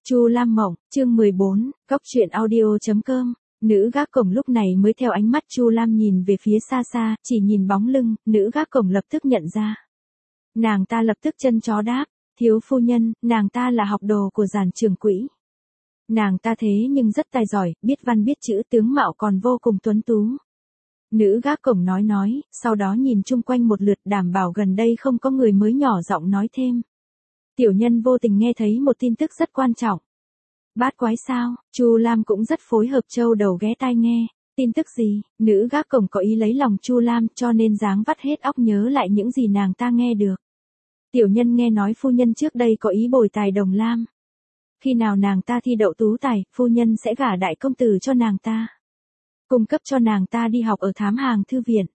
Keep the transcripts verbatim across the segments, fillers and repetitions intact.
Chu Lam Mộng, chương mười bốn, cốc truyện audio chấm com. Nữ gác cổng lúc này mới theo ánh mắt Chu Lam nhìn về phía xa xa, chỉ nhìn bóng lưng, nữ gác cổng lập tức nhận ra. Nàng ta lập tức chân chó đáp, thiếu phu nhân, nàng ta là học đồ của Giản trưởng quỹ. Nàng ta thế nhưng rất tài giỏi, biết văn biết chữ, tướng mạo còn vô cùng tuấn tú. Nữ gác cổng nói nói, sau đó nhìn chung quanh một lượt đảm bảo gần đây không có người, mới nhỏ giọng nói thêm. Tiểu nhân vô tình nghe thấy một tin tức rất quan trọng. Bát quái sao? Chu Lam cũng rất phối hợp châu đầu ghé tai nghe. Tin tức gì? Nữ gác cổng có ý lấy lòng Chu Lam, cho nên dáng vắt hết óc nhớ lại những gì nàng ta nghe được. Tiểu nhân nghe nói phu nhân trước đây có ý bồi tài Đồng Lam. Khi nào nàng ta thi đậu tú tài, phu nhân sẽ gả đại công tử cho nàng ta. Cung cấp cho nàng ta đi học ở Thám Hàng Thư viện.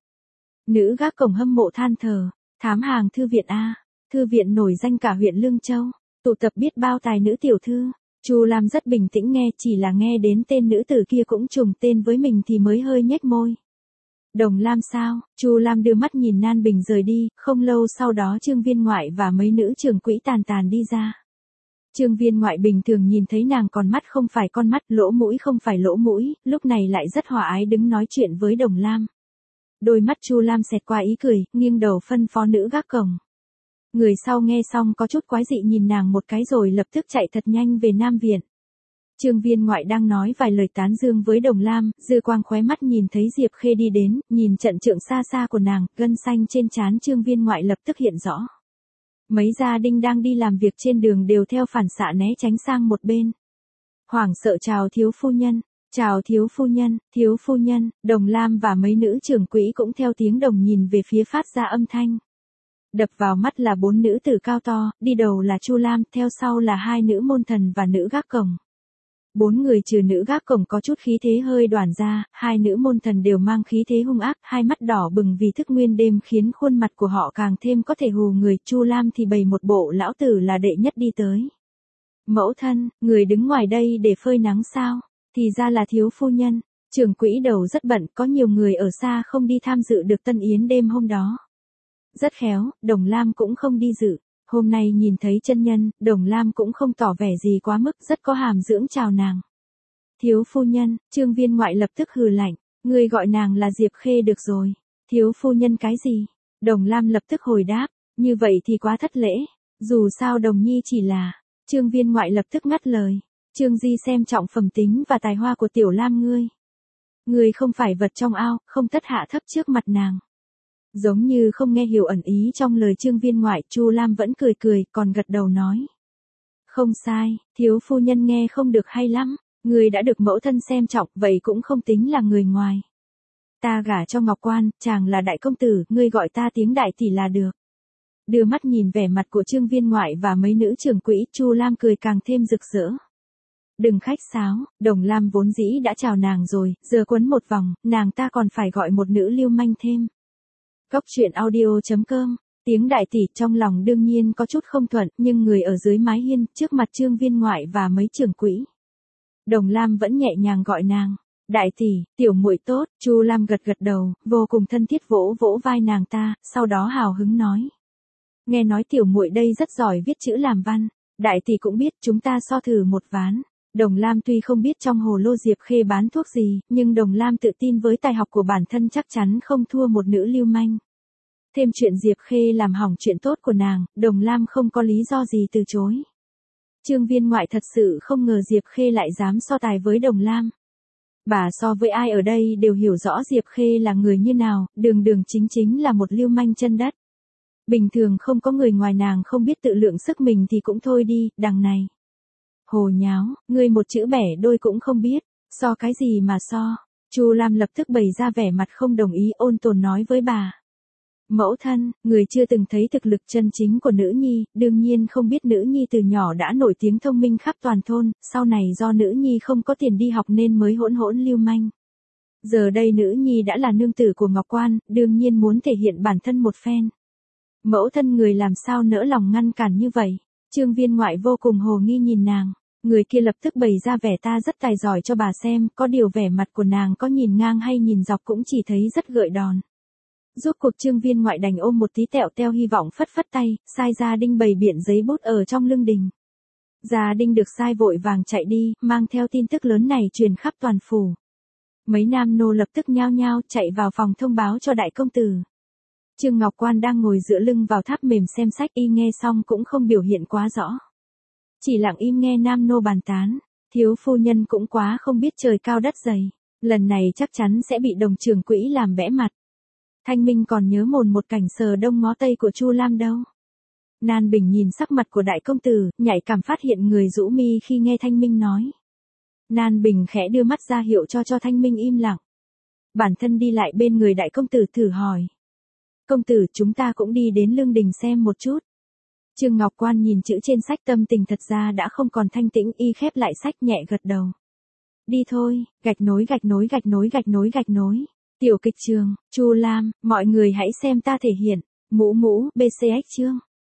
Nữ gác cổng hâm mộ than thở. Thám Hàng Thư viện a, thư viện nổi danh cả huyện Lương Châu, tụ tập biết bao tài nữ tiểu thư. Chu Lam rất bình tĩnh nghe, chỉ là nghe đến tên nữ tử kia cũng trùng tên với mình thì mới hơi nhếch môi. Đồng Lam sao? Chu Lam đưa mắt nhìn Nan Bình rời đi, không lâu sau đó Trương Viên Ngoại và mấy nữ trưởng quỹ tàn tàn đi ra. Trương Viên Ngoại bình thường nhìn thấy nàng còn mắt không phải con mắt, lỗ mũi không phải lỗ mũi, lúc này lại rất hòa ái đứng nói chuyện với Đồng Lam. Đôi mắt Chu Lam xẹt qua ý cười, nghiêng đầu phân phó nữ gác cổng. Người sau nghe xong có chút quái dị nhìn nàng một cái rồi lập tức chạy thật nhanh về Nam Viện. Trương Viên Ngoại đang nói vài lời tán dương với Đồng Lam, dư quang khóe mắt nhìn thấy Diệp Khê đi đến, nhìn trận trượng xa xa của nàng, gân xanh trên trán Trương Viên Ngoại lập tức hiện rõ. Mấy gia đình đang đi làm việc trên đường đều theo phản xạ né tránh sang một bên. Hoảng sợ chào thiếu phu nhân, chào thiếu phu nhân, thiếu phu nhân. Đồng Lam và mấy nữ trưởng quỹ cũng theo tiếng đồng nhìn về phía phát ra âm thanh. Đập vào mắt là bốn nữ tử cao to, đi đầu là Chu Lam, theo sau là hai nữ môn thần và nữ gác cổng. Bốn người trừ nữ gác cổng có chút khí thế hơi đoản ra, hai nữ môn thần đều mang khí thế hung ác, hai mắt đỏ bừng vì thức nguyên đêm khiến khuôn mặt của họ càng thêm có thể hù người. Chu Lam thì bày một bộ lão tử là đệ nhất đi tới. Mẫu thân, người đứng ngoài đây để phơi nắng sao? Thì ra là thiếu phu nhân. Trưởng quỹ đầu rất bận, có nhiều người ở xa không đi tham dự được tân yến đêm hôm đó. Rất khéo, Đồng Lam cũng không đi dự. Hôm nay nhìn thấy chân nhân, Đồng Lam cũng không tỏ vẻ gì quá mức, rất có hàm dưỡng chào nàng. Thiếu phu nhân, Trương Viên Ngoại lập tức hừ lạnh, người gọi nàng là Diệp Khê được rồi. Thiếu phu nhân cái gì? Đồng Lam lập tức hồi đáp, như vậy thì quá thất lễ, dù sao Đồng Nhi chỉ là. Trương Viên Ngoại lập tức ngắt lời, Trương Di xem trọng phẩm tính và tài hoa của Tiểu Lam ngươi. Ngươi không phải vật trong ao, không tất hạ thấp trước mặt nàng. Giống như không nghe hiểu ẩn ý trong lời Trương Viên Ngoại, Chu Lam vẫn cười cười, còn gật đầu nói. Không sai, thiếu phu nhân nghe không được hay lắm, người đã được mẫu thân xem trọng, vậy cũng không tính là người ngoài. Ta gả cho Ngọc Quan, chàng là đại công tử, ngươi gọi ta tiếng đại tỷ là được. Đưa mắt nhìn vẻ mặt của Trương Viên Ngoại và mấy nữ trưởng quỹ, Chu Lam cười càng thêm rực rỡ. Đừng khách sáo, Đồng Lam vốn dĩ đã chào nàng rồi, giờ quấn một vòng, nàng ta còn phải gọi một nữ lưu manh thêm. Cốc truyện audio chấm com, tiếng đại tỷ trong lòng đương nhiên có chút không thuận, nhưng người ở dưới mái hiên, trước mặt Trương Viên Ngoại và mấy trưởng quỹ. Đồng Lam vẫn nhẹ nhàng gọi nàng, đại tỷ, tiểu muội tốt. Chu Lam gật gật đầu, vô cùng thân thiết vỗ vỗ vai nàng ta, sau đó hào hứng nói. Nghe nói tiểu muội đây rất giỏi viết chữ làm văn, đại tỷ cũng biết, chúng ta so thử một ván. Đồng Lam tuy không biết trong hồ lô Diệp Khê bán thuốc gì, nhưng Đồng Lam tự tin với tài học của bản thân chắc chắn không thua một nữ lưu manh. Thêm chuyện Diệp Khê làm hỏng chuyện tốt của nàng, Đồng Lam không có lý do gì từ chối. Trương Viên Ngoại thật sự không ngờ Diệp Khê lại dám so tài với Đồng Lam. Bà so với ai ở đây đều hiểu rõ Diệp Khê là người như nào, đường đường chính chính là một lưu manh chân đất. Bình thường không có người ngoài nàng không biết tự lượng sức mình thì cũng thôi đi, đằng này. Hồ nháo, ngươi một chữ bẻ đôi cũng không biết, so cái gì mà so. Chu Lam lập tức bày ra vẻ mặt không đồng ý, ôn tồn nói với bà. Mẫu thân, người chưa từng thấy thực lực chân chính của nữ nhi, đương nhiên không biết nữ nhi từ nhỏ đã nổi tiếng thông minh khắp toàn thôn, sau này do nữ nhi không có tiền đi học nên mới hỗn hỗn lưu manh. Giờ đây nữ nhi đã là nương tử của Ngọc Quan, đương nhiên muốn thể hiện bản thân một phen. Mẫu thân người làm sao nỡ lòng ngăn cản như vậy? Trương Viên Ngoại vô cùng hồ nghi nhìn nàng. Người kia lập tức bày ra vẻ ta rất tài giỏi cho bà xem, có điều vẻ mặt của nàng có nhìn ngang hay nhìn dọc cũng chỉ thấy rất gợi đòn. Rốt cuộc Trương Viên Ngoại đành ôm một tí tẹo teo hy vọng phất phất tay, sai gia đình bày biện giấy bút ở trong lưng đình. Gia Đinh được sai vội vàng chạy đi, mang theo tin tức lớn này truyền khắp toàn phủ. Mấy nam nô lập tức nhao nhao chạy vào phòng thông báo cho đại công tử. Trương Ngọc Quan đang ngồi dựa lưng vào tháp mềm xem sách, y nghe xong cũng không biểu hiện quá rõ. Chỉ lặng im nghe nam nô bàn tán, thiếu phu nhân cũng quá không biết trời cao đất dày. Lần này chắc chắn sẽ bị đồng trưởng quỹ làm bẽ mặt. Thanh Minh còn nhớ mồn một cảnh sờ đông ngó tây của Chu Lam đâu. Nan Bình nhìn sắc mặt của đại công tử, nhạy cảm phát hiện người rũ mi khi nghe Thanh Minh nói. Nan Bình khẽ đưa mắt ra hiệu cho cho Thanh Minh im lặng. Bản thân đi lại bên người đại công tử thử hỏi. Công tử, chúng ta cũng đi đến Lương Đình xem một chút. Trương Ngọc Quan nhìn chữ trên sách, tâm tình thật ra đã không còn thanh tĩnh, y khép lại sách nhẹ gật đầu. Đi thôi, gạch nối gạch nối gạch nối gạch nối gạch nối. Tiểu kịch trường, Chu Lam, mọi người hãy xem ta thể hiện. Mũ mũ, bê xê ích chương.